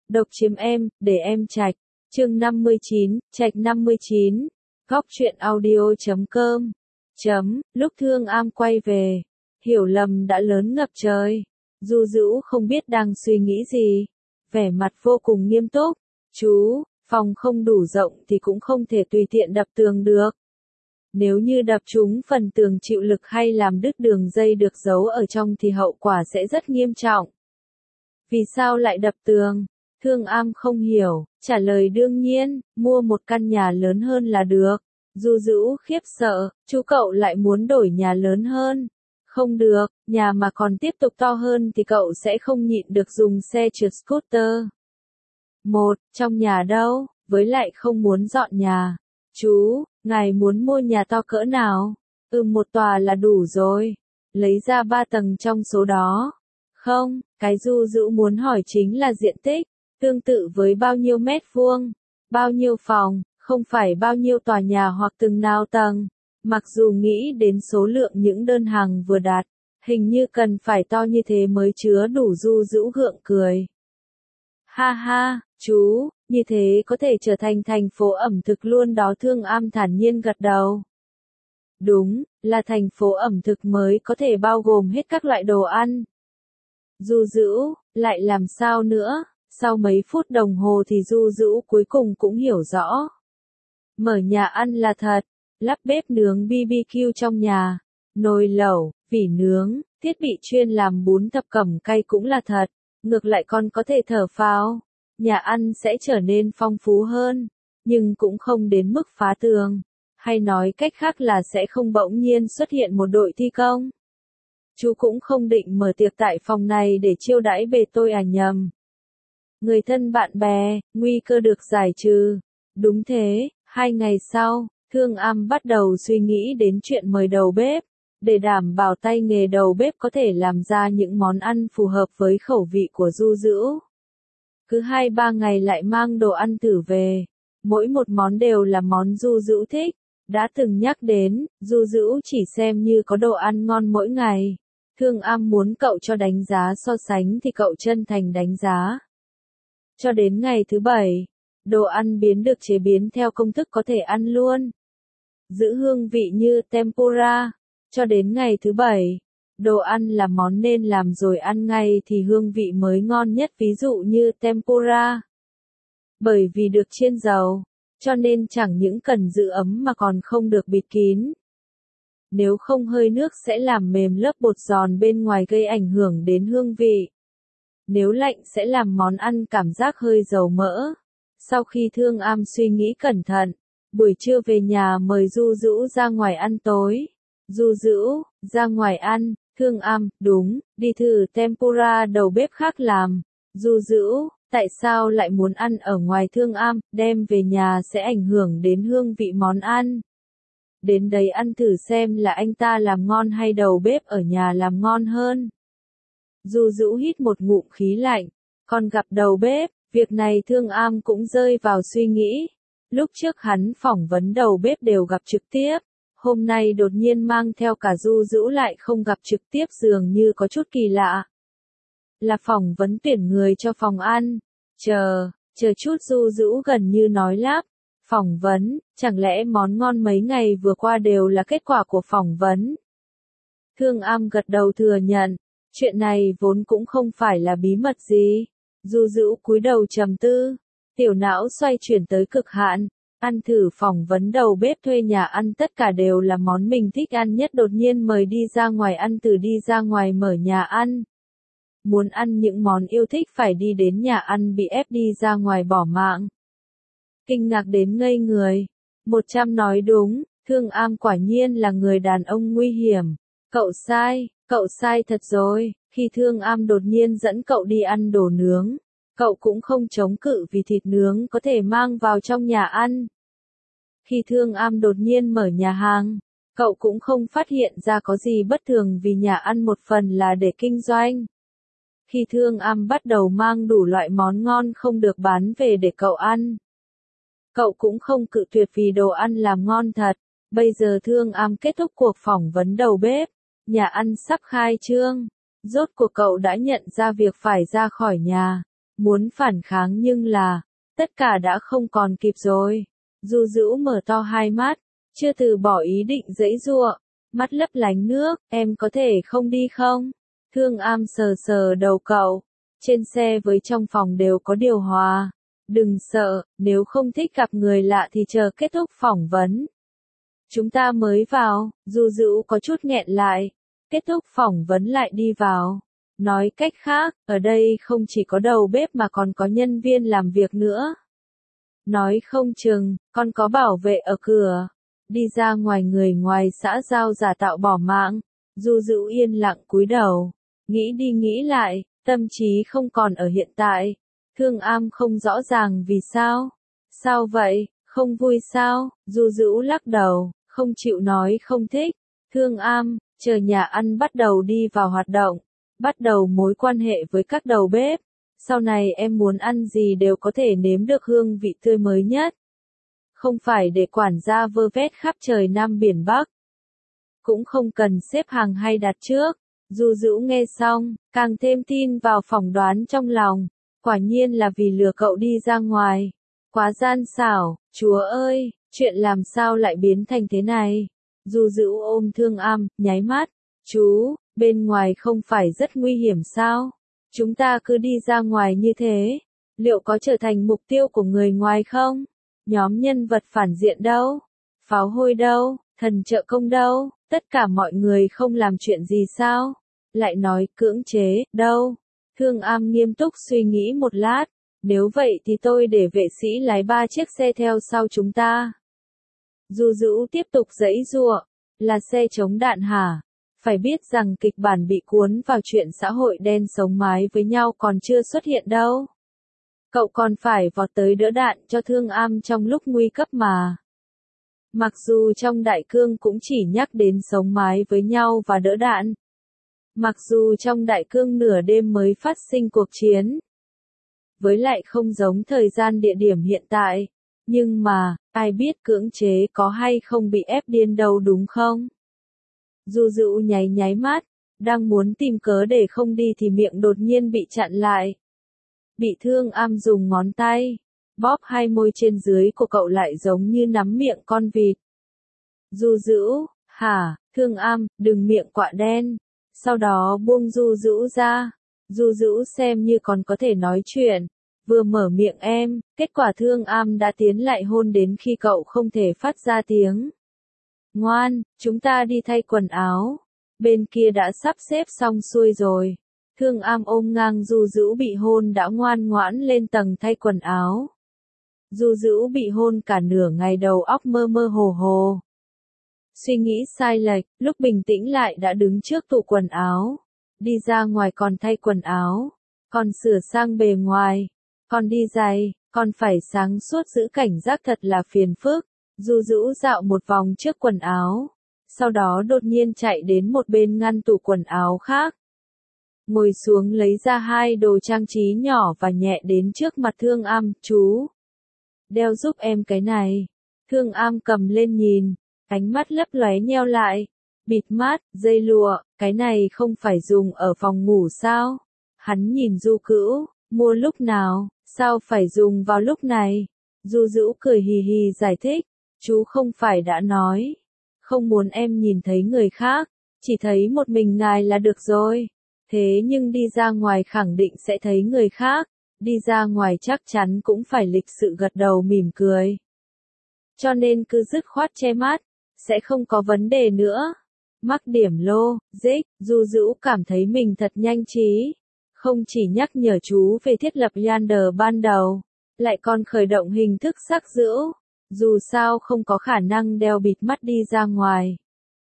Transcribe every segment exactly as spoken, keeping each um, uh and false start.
Độc chiếm em, để em trạch. Chương năm mươi chín, trạch năm mươi chín. Góc truyện audio chấm com. Chấm, lúc Thương Am quay về, hiểu lầm đã lớn ngập trời. Du Dữu không biết đang suy nghĩ gì, vẻ mặt vô cùng nghiêm túc. Chú, phòng không đủ rộng thì cũng không thể tùy tiện đập tường được. Nếu như đập trúng phần tường chịu lực hay làm đứt đường dây được giấu ở trong thì hậu quả sẽ rất nghiêm trọng. Vì sao lại đập tường? Thương Am không hiểu, trả lời đương nhiên, mua một căn nhà lớn hơn là được. Du Dữu khiếp sợ, chú cậu lại muốn đổi nhà lớn hơn. Không được, nhà mà còn tiếp tục to hơn thì cậu sẽ không nhịn được dùng xe trượt scooter. Một, trong nhà đâu, với lại không muốn dọn nhà. Chú, ngài muốn mua nhà to cỡ nào? Ừ, một tòa là đủ rồi. Lấy ra ba tầng trong số đó. Không, cái Du Dữu muốn hỏi chính là diện tích, tương tự với bao nhiêu mét vuông, bao nhiêu phòng, không phải bao nhiêu tòa nhà hoặc từng nào tầng. Mặc dù nghĩ đến số lượng những đơn hàng vừa đạt, hình như cần phải to như thế mới chứa đủ. Du Dữu gượng cười. Ha ha, chú, như thế có thể trở thành thành phố ẩm thực luôn đó. Thương Am thản nhiên gật đầu. Đúng, là thành phố ẩm thực mới có thể bao gồm hết các loại đồ ăn. Du Dữu, lại làm sao nữa? Sau mấy phút đồng hồ thì Du Dữu cuối cùng cũng hiểu rõ. Mở nhà ăn là thật, lắp bếp nướng bê bê kiu trong nhà, nồi lẩu, vỉ nướng, thiết bị chuyên làm bún thập cẩm cay cũng là thật, ngược lại còn có thể thở phào. Nhà ăn sẽ trở nên phong phú hơn, nhưng cũng không đến mức phá tường, hay nói cách khác là sẽ không bỗng nhiên xuất hiện một đội thi công. Chú cũng không định mở tiệc tại phòng này để chiêu đãi bề tôi à? Nhầm. Người thân bạn bè, nguy cơ được giải trừ. Đúng thế, hai ngày sau, Thương Am bắt đầu suy nghĩ đến chuyện mời đầu bếp, để đảm bảo tay nghề đầu bếp có thể làm ra những món ăn phù hợp với khẩu vị của Du Dữu. Cứ hai ba ngày lại mang đồ ăn thử về, mỗi một món đều là món Du Dữu thích. Đã từng nhắc đến, Du Dữu chỉ xem như có đồ ăn ngon mỗi ngày. Thương Am muốn cậu cho đánh giá so sánh thì cậu chân thành đánh giá. Cho đến ngày thứ bảy, đồ ăn biến được chế biến theo công thức có thể ăn luôn, giữ hương vị như tempura. Cho đến ngày thứ bảy, đồ ăn là món nên làm rồi ăn ngay thì hương vị mới ngon nhất, ví dụ như tempura. Bởi vì được chiên dầu, cho nên chẳng những cần giữ ấm mà còn không được bịt kín. Nếu không hơi nước sẽ làm mềm lớp bột giòn bên ngoài gây ảnh hưởng đến hương vị. Nếu lạnh sẽ làm món ăn cảm giác hơi dầu mỡ. Sau khi Thương Am suy nghĩ cẩn thận, buổi trưa về nhà mời Du Dữu ra ngoài ăn tối. Du Dữu, ra ngoài ăn. Thương Am, đúng, đi thử tempura đầu bếp khác làm. Du Dữu, tại sao lại muốn ăn ở ngoài? Thương Am, đem về nhà sẽ ảnh hưởng đến hương vị món ăn. Đến đấy ăn thử xem là anh ta làm ngon hay đầu bếp ở nhà làm ngon hơn. Du Dữu hít một ngụm khí lạnh, còn gặp đầu bếp, việc này Thương Am cũng rơi vào suy nghĩ. Lúc trước hắn phỏng vấn đầu bếp đều gặp trực tiếp, hôm nay đột nhiên mang theo cả Du Dữu lại không gặp trực tiếp dường như có chút kỳ lạ. Là phỏng vấn tuyển người cho phòng ăn. Chờ, chờ chút. Du Dữu gần như nói lắp. Phỏng vấn, chẳng lẽ món ngon mấy ngày vừa qua đều là kết quả của phỏng vấn? Thương Am gật đầu thừa nhận, chuyện này vốn cũng không phải là bí mật gì. Du Dữu cúi đầu trầm tư, tiểu não xoay chuyển tới cực hạn, ăn thử phỏng vấn đầu bếp thuê nhà ăn tất cả đều là món mình thích ăn nhất, đột nhiên mời đi ra ngoài ăn từ đi ra ngoài mở nhà ăn. Muốn ăn những món yêu thích phải đi đến nhà ăn bị ép đi ra ngoài bỏ mạng. Kinh ngạc đến ngây người. Một trăm nói đúng, Thương Am quả nhiên là người đàn ông nguy hiểm. Cậu sai, cậu sai thật rồi. Khi Thương Am đột nhiên dẫn cậu đi ăn đồ nướng, cậu cũng không chống cự vì thịt nướng có thể mang vào trong nhà ăn. Khi Thương Am đột nhiên mở nhà hàng, cậu cũng không phát hiện ra có gì bất thường vì nhà ăn một phần là để kinh doanh. Khi Thương Am bắt đầu mang đủ loại món ngon không được bán về để cậu ăn, cậu cũng không cự tuyệt vì đồ ăn làm ngon thật. Bây giờ Thương Am kết thúc cuộc phỏng vấn đầu bếp, nhà ăn sắp khai trương. Rốt cuộc cậu đã nhận ra việc phải ra khỏi nhà. muốn phản kháng nhưng là, tất cả đã không còn kịp rồi. Du Dữu mở to hai mắt, chưa từ bỏ ý định giãy giụa, mắt lấp lánh nước, em có thể không đi không? Thương Am sờ sờ đầu cậu, trên xe với trong phòng đều có điều hòa. Đừng sợ, nếu không thích gặp người lạ thì chờ kết thúc phỏng vấn. Chúng ta mới vào, Du Dữu có chút nghẹn lại, kết thúc phỏng vấn lại đi vào. Nói cách khác, ở đây không chỉ có đầu bếp mà còn có nhân viên làm việc nữa. Nói không chừng, còn có bảo vệ ở cửa. Đi ra ngoài người ngoài xã giao giả tạo bỏ mạng. Du Dữu yên lặng cúi đầu, nghĩ đi nghĩ lại, tâm trí không còn ở hiện tại. Thương Am không rõ ràng vì sao. Sao vậy, không vui sao? Du Dữu lắc đầu, không chịu nói không thích. Thương Am, chờ nhà ăn bắt đầu đi vào hoạt động, bắt đầu mối quan hệ với các đầu bếp. Sau này em muốn ăn gì đều có thể nếm được hương vị tươi mới nhất. Không phải để quản gia vơ vét khắp trời Nam biển Bắc. Cũng không cần xếp hàng hay đặt trước. Du Dữu nghe xong, càng thêm tin vào phỏng đoán trong lòng. Quả nhiên là vì lừa cậu đi ra ngoài. Quá gian xảo, Chúa ơi, chuyện làm sao lại biến thành thế này? Du Dữu ôm Thương Am, nháy mắt. Chú, bên ngoài không phải rất nguy hiểm sao? Chúng ta cứ đi ra ngoài như thế, liệu có trở thành mục tiêu của người ngoài không? Nhóm nhân vật phản diện đâu? Pháo hôi đâu? Thần trợ công đâu? Tất cả mọi người không làm chuyện gì sao? Lại nói cưỡng chế, đâu? Thương Am nghiêm túc suy nghĩ một lát. Nếu vậy thì tôi để vệ sĩ lái ba chiếc xe theo sau chúng ta. Du Dữu tiếp tục giãy giụa. Là xe chống đạn hả? Phải biết rằng kịch bản bị cuốn vào chuyện xã hội đen sống mái với nhau còn chưa xuất hiện đâu. Cậu còn phải vọt tới đỡ đạn cho Thương Am trong lúc nguy cấp mà. Mặc dù trong đại cương cũng chỉ nhắc đến sống mái với nhau và đỡ đạn. Mặc dù trong đại cương nửa đêm mới phát sinh cuộc chiến. Với lại không giống thời gian địa điểm hiện tại. Nhưng mà, ai biết cưỡng chế có hay không bị ép điên đâu đúng không? Du Dữu nháy nháy mắt, đang muốn tìm cớ để không đi thì miệng đột nhiên bị chặn lại. Bị Thương Am dùng ngón tay, bóp hai môi trên dưới của cậu lại giống như nắm miệng con vịt. Du Dữu, hả, Thương Am, đừng miệng quạ đen. Sau đó buông Du Dữu ra. Du Dữu xem như còn có thể nói chuyện. Vừa mở miệng em, kết quả Thương Am đã tiến lại hôn đến khi cậu không thể phát ra tiếng. Ngoan, chúng ta đi thay quần áo. Bên kia đã sắp xếp xong xuôi rồi. Thương Am ôm ngang Du Dữu bị hôn đã ngoan ngoãn lên tầng thay quần áo. Du Dữu bị hôn cả nửa ngày đầu óc mơ mơ hồ hồ. Suy nghĩ sai lệch, lúc bình tĩnh lại đã đứng trước tủ quần áo. Đi ra ngoài còn thay quần áo. Còn sửa sang bề ngoài. Còn đi giày, còn phải sáng suốt giữ cảnh giác thật là phiền phức. Du Dữu dạo một vòng trước quần áo. Sau đó đột nhiên chạy đến một bên ngăn tủ quần áo khác. Ngồi xuống lấy ra hai đồ trang trí nhỏ và nhẹ đến trước mặt Thương Am, chú. Đeo giúp em cái này. Thương Am cầm lên nhìn, ánh mắt lấp lóe nheo lại. Bịt mắt, dây lụa, cái này không phải dùng ở phòng ngủ sao? Hắn nhìn Du Cữu, mua lúc nào, sao phải dùng vào lúc này? Du Dữu cười hì hì giải thích, chú không phải đã nói, không muốn em nhìn thấy người khác, chỉ thấy một mình ngài là được rồi. Thế nhưng đi ra ngoài khẳng định sẽ thấy người khác, đi ra ngoài chắc chắn cũng phải lịch sự gật đầu mỉm cười. Cho nên cứ dứt khoát che mắt, sẽ không có vấn đề nữa. Mắc điểm lô, dích, Du Dữu cảm thấy mình thật nhanh trí. Không chỉ nhắc nhở chú về thiết lập Yandere ban đầu, lại còn khởi động hình thức sắc dữu. Dù sao không có khả năng đeo bịt mắt đi ra ngoài.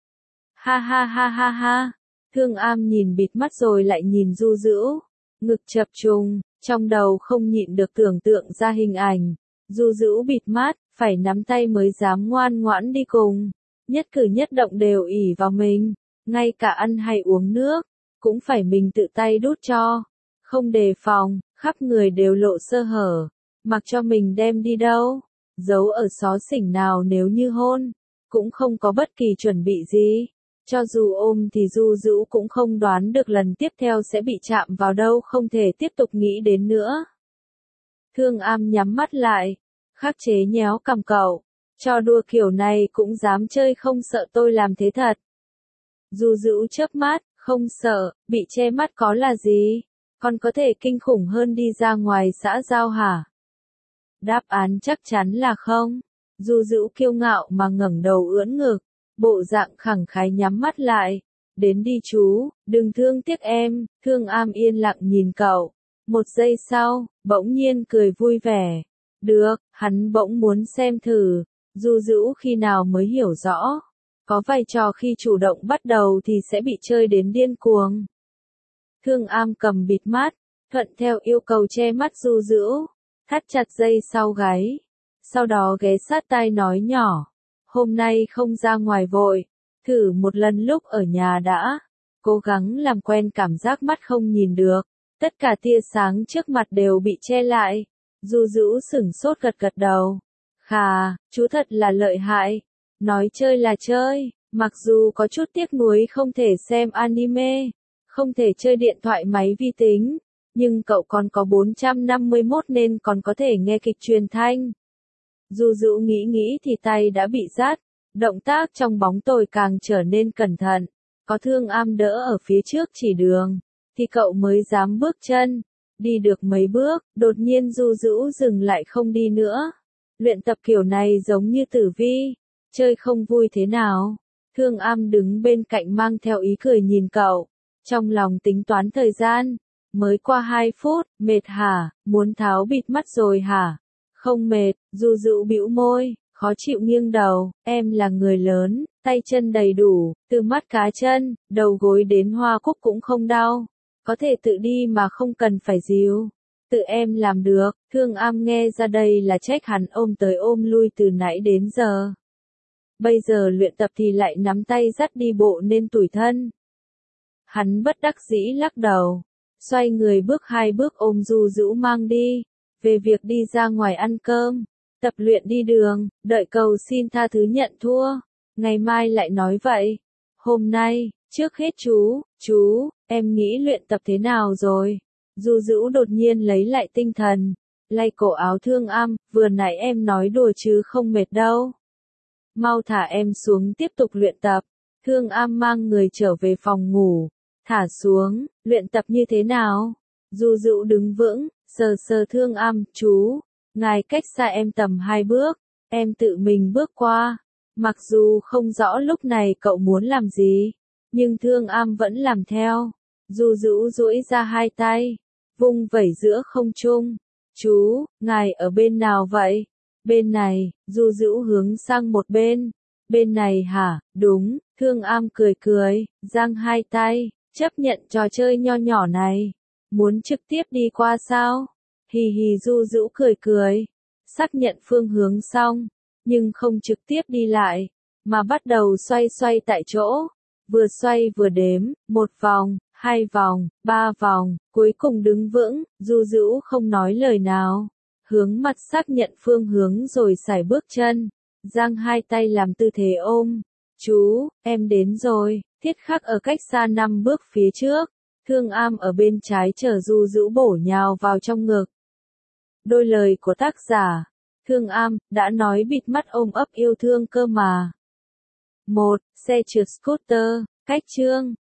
Ha ha ha ha ha. Thương Am nhìn bịt mắt rồi lại nhìn Du Dữu. Ngực chập trùng, trong đầu không nhịn được tưởng tượng ra hình ảnh. Du Dữu bịt mắt, phải nắm tay mới dám ngoan ngoãn đi cùng. Nhất cử nhất động đều ỷ vào mình. Ngay cả ăn hay uống nước, cũng phải mình tự tay đút cho. Không đề phòng, khắp người đều lộ sơ hở. Mặc cho mình đem đi đâu. Giấu ở xó xỉnh nào nếu như hôn. Cũng không có bất kỳ chuẩn bị gì. Cho dù ôm thì Du Dữu cũng không đoán được lần tiếp theo sẽ bị chạm vào đâu không thể tiếp tục nghĩ đến nữa. Thương Am nhắm mắt lại, khắc chế nhéo cằm cậu. Trò đùa kiểu này cũng dám chơi, không sợ tôi làm thế thật. Du Dữu chớp mắt, không sợ, bị che mắt có là gì? Còn có thể kinh khủng hơn đi ra ngoài xã giao hả? Đáp án chắc chắn là không. Du Dữu kiêu ngạo mà ngẩng đầu ưỡn ngực, bộ dạng khẳng khái nhắm mắt lại. Đến đi chú, đừng thương tiếc em. Thương Am yên lặng nhìn cậu. Một giây sau, bỗng nhiên cười vui vẻ. Được, hắn bỗng muốn xem thử. Du Dữu khi nào mới hiểu rõ. Có vai trò khi chủ động bắt đầu thì sẽ bị chơi đến điên cuồng. Thương Am cầm bịt mắt, thuận theo yêu cầu che mắt Du Dữu, thắt chặt dây sau gáy. Sau đó ghé sát tai nói nhỏ. Hôm nay không ra ngoài vội, thử một lần lúc ở nhà đã. Cố gắng làm quen cảm giác mắt không nhìn được. Tất cả tia sáng trước mặt đều bị che lại. Du Dữu sửng sốt gật gật đầu. Khà, chú thật là lợi hại. Nói chơi là chơi, mặc dù có chút tiếc nuối không thể xem anime, không thể chơi điện thoại máy vi tính, nhưng cậu còn có bốn trăm năm mươi mốt nên còn có thể nghe kịch truyền thanh. Du Dữu nghĩ nghĩ thì tay đã bị rát, động tác trong bóng tối càng trở nên cẩn thận. Có Thương Am đỡ ở phía trước chỉ đường, thì cậu mới dám bước chân. Đi được mấy bước, đột nhiên Du Dữu dừng lại không đi nữa. Luyện tập kiểu này giống như tử vi, chơi không vui thế nào? Thương Am đứng bên cạnh mang theo ý cười nhìn cậu, trong lòng tính toán thời gian. Mới qua hai phút, mệt hả, muốn tháo bịt mắt rồi hả? Không mệt, Du Dữu bĩu môi, khó chịu nghiêng đầu, em là người lớn, tay chân đầy đủ, từ mắt cá chân, đầu gối đến hoa cúc cũng không đau. Có thể tự đi mà không cần phải dìu. Tự em làm được. Thương Am nghe ra đây là trách hắn ôm tới ôm lui từ nãy đến giờ. Bây giờ luyện tập thì lại nắm tay dắt đi bộ nên tủi thân. Hắn bất đắc dĩ lắc đầu, xoay người bước hai bước ôm Du Dữu mang đi, về việc đi ra ngoài ăn cơm, tập luyện đi đường, đợi cầu xin tha thứ nhận thua, ngày mai lại nói vậy. Hôm nay, trước hết chú, chú, em nghĩ luyện tập thế nào rồi? Du Dữu đột nhiên lấy lại tinh thần, lay cổ áo Thương Am, vừa nãy em nói đùa chứ không mệt đâu. Mau thả em xuống tiếp tục luyện tập. Thương Am mang người trở về phòng ngủ, thả xuống, luyện tập như thế nào? Du Dữu đứng vững, sờ sờ Thương Am, chú, ngài cách xa em tầm hai bước, em tự mình bước qua. Mặc dù không rõ lúc này cậu muốn làm gì, nhưng Thương Am vẫn làm theo. Du Dữu duỗi ra hai tay, vung vẩy giữa không trung. Chú, ngài ở bên nào vậy? Bên này. Du Dữu hướng sang một bên. Bên này hả? Đúng. Thương Am cười cười, giang hai tay, chấp nhận trò chơi nho nhỏ này. Muốn trực tiếp đi qua sao? Hì hì. Du Dữu cười cười, xác nhận phương hướng xong, nhưng không trực tiếp đi lại, mà bắt đầu xoay xoay tại chỗ. Vừa xoay vừa đếm, một vòng, hai vòng, ba vòng, cuối cùng đứng vững. Du Dữu không nói lời nào, hướng mặt xác nhận phương hướng rồi sải bước chân, giang hai tay làm tư thế ôm. Chú, em đến rồi. Thiết Khắc ở cách xa năm bước phía trước, Thương Am ở bên trái chờ Du Dữu bổ nhào vào trong ngực. Đôi lời của tác giả, Thương Am, đã nói bịt mắt ôm ấp yêu thương cơ mà. một. Xe trượt scooter, cách chương.